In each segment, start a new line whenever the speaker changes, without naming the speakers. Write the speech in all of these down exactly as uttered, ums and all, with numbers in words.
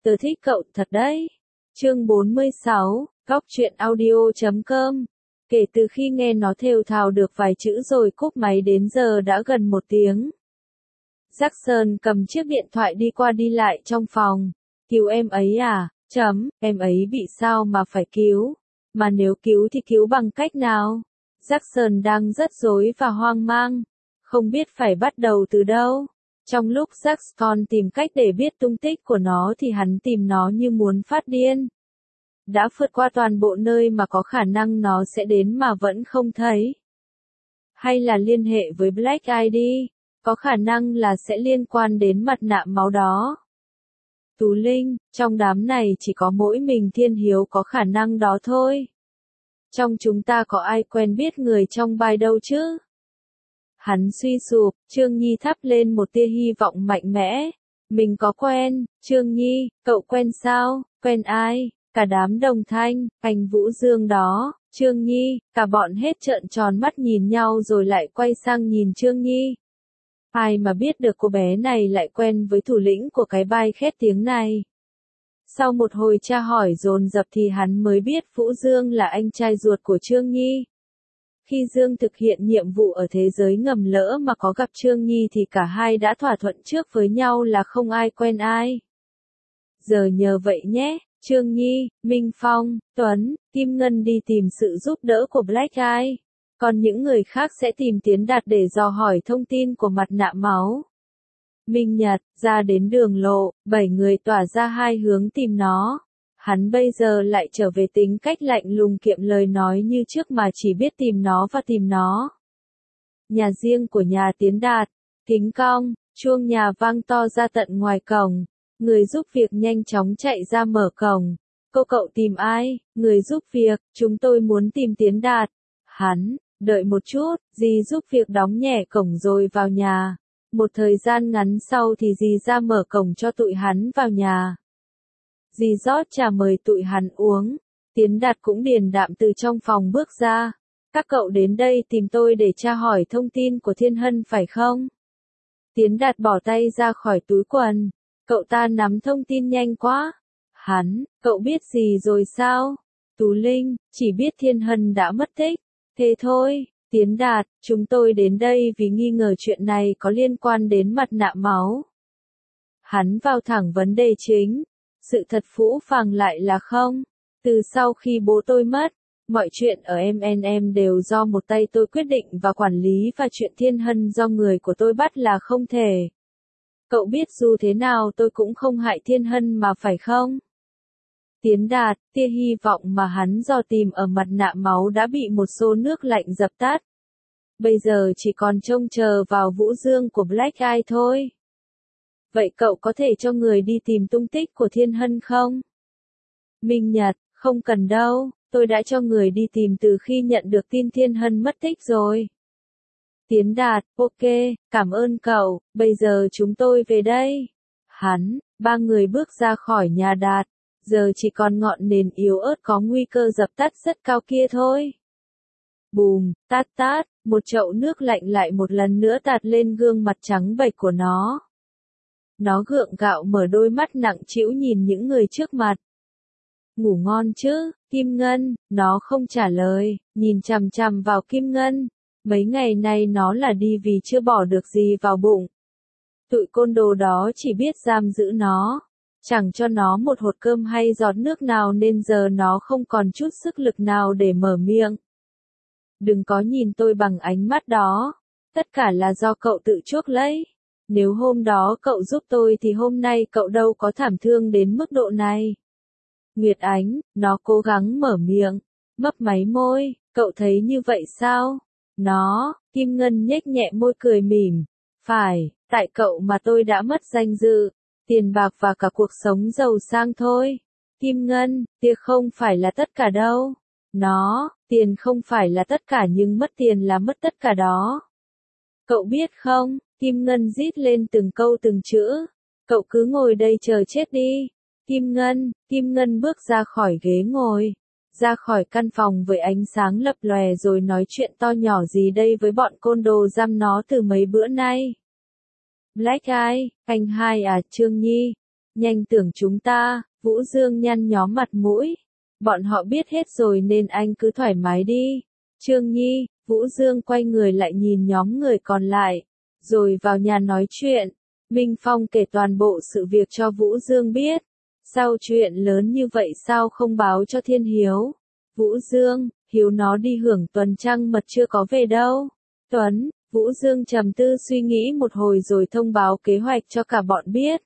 Tớ thích cậu thật đấy. Chương bốn mươi sáu, Góc truyện audio chấm com. Kể từ khi nghe nó thều thào được vài chữ rồi cúp máy đến giờ đã gần một tiếng. Jackson cầm chiếc điện thoại đi qua đi lại trong phòng. Cứu em ấy à? Chấm, em ấy bị sao mà phải cứu? Mà nếu cứu thì cứu bằng cách nào? Jackson đang rất rối và hoang mang. Không biết phải bắt đầu từ đâu. Trong lúc Jackson tìm cách để biết tung tích của nó thì hắn tìm nó như muốn phát điên. Đã vượt qua toàn bộ nơi mà có khả năng nó sẽ đến mà vẫn không thấy. Hay là liên hệ với Black i đê, có khả năng là sẽ liên quan đến mặt nạ máu đó. Tú Linh, trong đám này chỉ có mỗi mình Thiên Hiếu có khả năng đó thôi. Trong chúng ta có ai quen biết người trong bài đâu chứ? Hắn suy sụp, Trương Nhi thắp lên một tia hy vọng mạnh mẽ. Mình có quen, Trương Nhi, cậu quen sao? Quen ai? Cả đám đồng thanh, anh Vũ Dương đó, Trương Nhi, cả bọn hết trợn tròn mắt nhìn nhau rồi lại quay sang nhìn Trương Nhi. Ai mà biết được cô bé này lại quen với thủ lĩnh của cái bai khét tiếng này. Sau một hồi tra hỏi dồn dập thì hắn mới biết Vũ Dương là anh trai ruột của Trương Nhi. Khi Dương thực hiện nhiệm vụ ở thế giới ngầm lỡ mà có gặp Trương Nhi thì cả hai đã thỏa thuận trước với nhau là không ai quen ai. Giờ nhờ vậy nhé, Trương Nhi, Minh Phong, Tuấn, Kim Ngân đi tìm sự giúp đỡ của Black Eye. Còn những người khác sẽ tìm Tiến Đạt để dò hỏi thông tin của mặt nạ máu. Minh Nhật, ra đến đường lộ, bảy người tỏa ra hai hướng tìm nó. Hắn bây giờ lại trở về tính cách lạnh lùng kiệm lời nói như trước mà chỉ biết tìm nó và tìm nó. Nhà riêng của nhà Tiến Đạt, kính cong, chuông nhà vang to ra tận ngoài cổng. Người giúp việc nhanh chóng chạy ra mở cổng. Cô cậu tìm ai? Người giúp việc, chúng tôi muốn tìm Tiến Đạt. Hắn, đợi một chút, dì giúp việc đóng nhẹ cổng rồi vào nhà. Một thời gian ngắn sau thì dì ra mở cổng cho tụi hắn vào nhà. Dì rót trà mời tụi hắn uống. Tiến Đạt cũng điềm đạm từ trong phòng bước ra. Các cậu đến đây tìm tôi để tra hỏi thông tin của Thiên Hân phải không? Tiến Đạt bỏ tay ra khỏi túi quần. Cậu ta nắm thông tin nhanh quá. Hắn, cậu biết gì rồi sao? Tú Linh, chỉ biết Thiên Hân đã mất tích. Thế thôi, Tiến Đạt, chúng tôi đến đây vì nghi ngờ chuyện này có liên quan đến mặt nạ máu. Hắn vào thẳng vấn đề chính. Sự thật phũ phàng lại là không. Từ sau khi bố tôi mất, mọi chuyện ở em en em đều do một tay tôi quyết định và quản lý và chuyện Thiên Hân do người của tôi bắt là không thể. Cậu biết dù thế nào tôi cũng không hại Thiên Hân mà phải không? Tiến Đạt, tia hy vọng mà hắn dò tìm ở mặt nạ máu đã bị một xô nước lạnh dập tắt. Bây giờ chỉ còn trông chờ vào Vũ Dương của Black Eye thôi. Vậy cậu có thể cho người đi tìm tung tích của Thiên Hân không? Minh Nhật, không cần đâu, tôi đã cho người đi tìm từ khi nhận được tin Thiên Hân mất tích rồi. Tiến Đạt, ok, cảm ơn cậu, bây giờ chúng tôi về đây. Hắn, ba người bước ra khỏi nhà Đạt, giờ chỉ còn ngọn nến yếu ớt có nguy cơ dập tắt rất cao kia thôi. Bùm, tát tát, một chậu nước lạnh lại một lần nữa tạt lên gương mặt trắng bệch của nó. Nó gượng gạo mở đôi mắt nặng trĩu nhìn những người trước mặt. Ngủ ngon chứ, Kim Ngân, nó không trả lời, nhìn chằm chằm vào Kim Ngân. Mấy ngày nay nó là đi vì chưa bỏ được gì vào bụng. Tụi côn đồ đó chỉ biết giam giữ nó, chẳng cho nó một hột cơm hay giọt nước nào nên giờ nó không còn chút sức lực nào để mở miệng. Đừng có nhìn tôi bằng ánh mắt đó, tất cả là do cậu tự chuốc lấy. Nếu hôm đó cậu giúp tôi thì hôm nay cậu đâu có thảm thương đến mức độ này. Nguyệt Ánh, nó cố gắng mở miệng, mấp máy môi, cậu thấy như vậy sao? Nó, Kim Ngân nhếch nhẹ môi cười mỉm. Phải, tại cậu mà tôi đã mất danh dự, tiền bạc và cả cuộc sống giàu sang thôi. Kim Ngân, tiền không phải là tất cả đâu. Nó, tiền không phải là tất cả nhưng mất tiền là mất tất cả đó. Cậu biết không, Kim Ngân rít lên từng câu từng chữ. Cậu cứ ngồi đây chờ chết đi. Kim Ngân, Kim Ngân bước ra khỏi ghế ngồi. Ra khỏi căn phòng với ánh sáng lập lòe rồi nói chuyện to nhỏ gì đây với bọn côn đồ giam nó từ mấy bữa nay. Black Eye, anh hai à, Trương Nhi. Nhanh tưởng chúng ta, Vũ Dương nhăn nhó mặt mũi. Bọn họ biết hết rồi nên anh cứ thoải mái đi. Trương Nhi, Vũ Dương quay người lại nhìn nhóm người còn lại, rồi vào nhà nói chuyện. Minh Phong kể toàn bộ sự việc cho Vũ Dương biết. Sao chuyện lớn như vậy sao không báo cho Thiên Hiếu? Vũ Dương, Hiếu nó đi hưởng tuần trăng mật chưa có về đâu. Tuấn, Vũ Dương trầm tư suy nghĩ một hồi rồi thông báo kế hoạch cho cả bọn biết.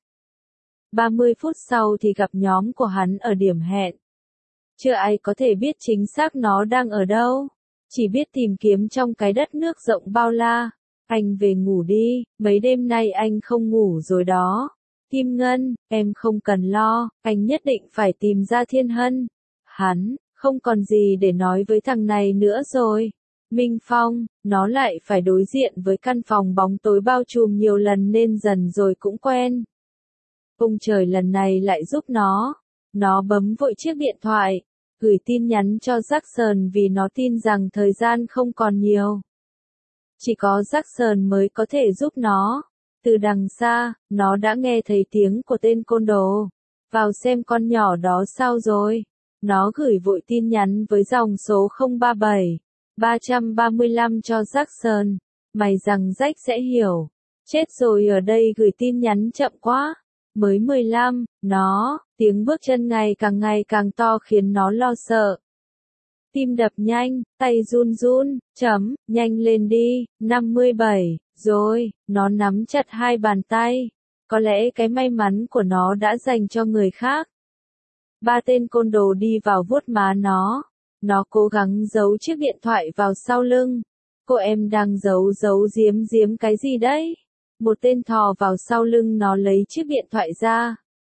ba mươi phút sau thì gặp nhóm của hắn ở điểm hẹn. Chưa ai có thể biết chính xác nó đang ở đâu. Chỉ biết tìm kiếm trong cái đất nước rộng bao la. Anh về ngủ đi, mấy đêm nay anh không ngủ rồi đó. Kim Ngân, em không cần lo, anh nhất định phải tìm ra Thiên Hân. Hắn, không còn gì để nói với thằng này nữa rồi. Minh Phong, nó lại phải đối diện với căn phòng bóng tối bao trùm nhiều lần nên dần rồi cũng quen. Ông trời lần này lại giúp nó. Nó bấm vội chiếc điện thoại, gửi tin nhắn cho Jackson vì nó tin rằng thời gian không còn nhiều. Chỉ có Jackson mới có thể giúp nó. Từ đằng xa, nó đã nghe thấy tiếng của tên côn đồ. Vào xem con nhỏ đó sao rồi. Nó gửi vội tin nhắn với dòng số không ba bảy, ba ba lăm cho Jackson. Mày rằng Jack sẽ hiểu. Chết rồi, ở đây gửi tin nhắn chậm quá. Mới mười lăm, nó, tiếng bước chân ngày càng ngày càng to khiến nó lo sợ. Tim đập nhanh, tay run run, chấm, nhanh lên đi, năm mươi bảy, rồi, nó nắm chặt hai bàn tay. Có lẽ cái may mắn của nó đã dành cho người khác. Ba tên côn đồ đi vào vuốt má nó. Nó cố gắng giấu chiếc điện thoại vào sau lưng. Cô em đang giấu giấu giếm giếm cái gì đấy? Một tên thò vào sau lưng nó lấy chiếc điện thoại ra.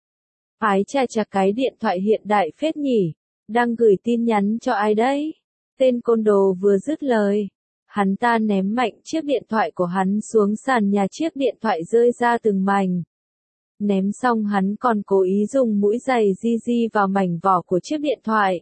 Ái chà chà, cái điện thoại hiện đại phết nhỉ. Đang gửi tin nhắn cho ai đấy? Tên côn đồ vừa dứt lời, hắn ta ném mạnh chiếc điện thoại của hắn xuống sàn nhà, chiếc điện thoại rơi ra từng mảnh. Ném xong hắn còn cố ý dùng mũi giày di di vào mảnh vỏ của chiếc điện thoại.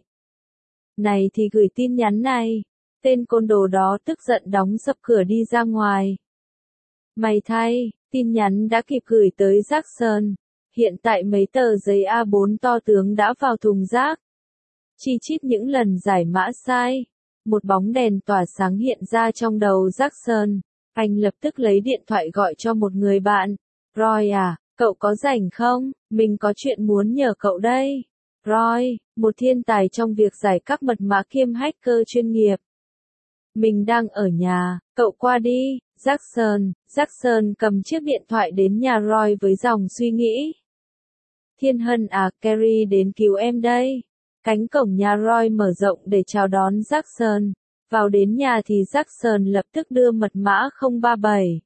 Này thì gửi tin nhắn này. Tên côn đồ đó tức giận đóng sập cửa đi ra ngoài. May thay, tin nhắn đã kịp gửi tới Jackson. Hiện tại mấy tờ giấy A bốn to tướng đã vào thùng rác. Chi chít những lần giải mã sai. Một bóng đèn tỏa sáng hiện ra trong đầu Jackson. Anh lập tức lấy điện thoại gọi cho một người bạn. Roy à, cậu có rảnh không? Mình có chuyện muốn nhờ cậu đây. Roy, một thiên tài trong việc giải các mật mã kiêm hacker chuyên nghiệp. Mình đang ở nhà, cậu qua đi. Jackson, Jackson cầm chiếc điện thoại đến nhà Roy với dòng suy nghĩ. Thiên Hân à, Carrie đến cứu em đây. Cánh cổng nhà Roy mở rộng để chào đón Jackson. Vào đến nhà thì Jackson lập tức đưa mật mã không ba bảy,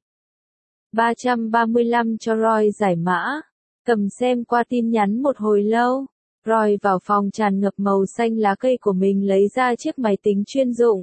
ba ba lăm cho Roy giải mã. Cầm xem qua tin nhắn một hồi lâu. Roy vào phòng tràn ngập màu xanh lá cây của mình, lấy ra chiếc máy tính chuyên dụng.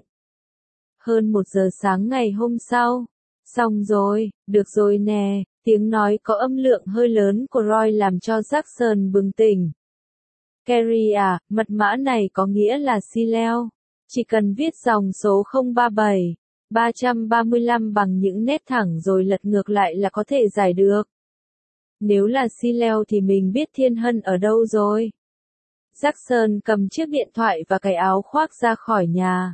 Hơn một giờ sáng ngày hôm sau. Xong rồi, được rồi nè. Tiếng nói có âm lượng hơi lớn của Roy làm cho Jackson bừng tỉnh. Carrie à, mật mã này có nghĩa là xi leo. Chỉ cần viết dòng số không ba bảy, ba ba lăm bằng những nét thẳng rồi lật ngược lại là có thể giải được. Nếu là xi leo thì mình biết Thiên Hân ở đâu rồi. Jackson cầm chiếc điện thoại và cái áo khoác ra khỏi nhà.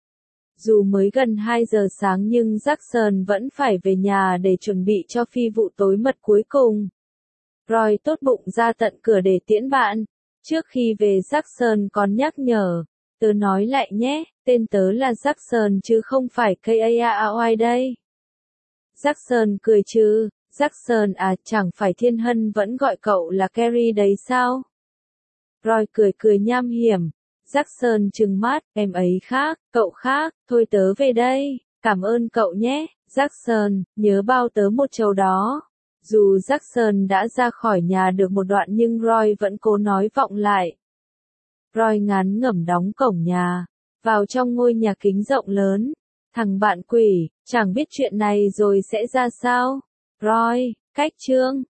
Dù mới gần hai giờ sáng nhưng Jackson vẫn phải về nhà để chuẩn bị cho phi vụ tối mật cuối cùng. Roy tốt bụng ra tận cửa để tiễn bạn. Trước khi về Jackson còn nhắc nhở. Tớ nói lại nhé, tên tớ là Jackson chứ không phải K A R Y đây. Jackson cười chứ. Jackson à, chẳng phải Thiên Hân vẫn gọi cậu là Carrie đấy sao? Roy cười cười nham hiểm. Jackson trừng mắt, em ấy khác, cậu khác, thôi tớ về đây, cảm ơn cậu nhé. Jackson, nhớ bao tớ một chầu đó. Dù Jackson đã ra khỏi nhà được một đoạn nhưng Roy vẫn cố nói vọng lại. Roy ngán ngẩm đóng cổng nhà, vào trong ngôi nhà kính rộng lớn. Thằng bạn quỷ, chẳng biết chuyện này rồi sẽ ra sao. Roy, cách chương.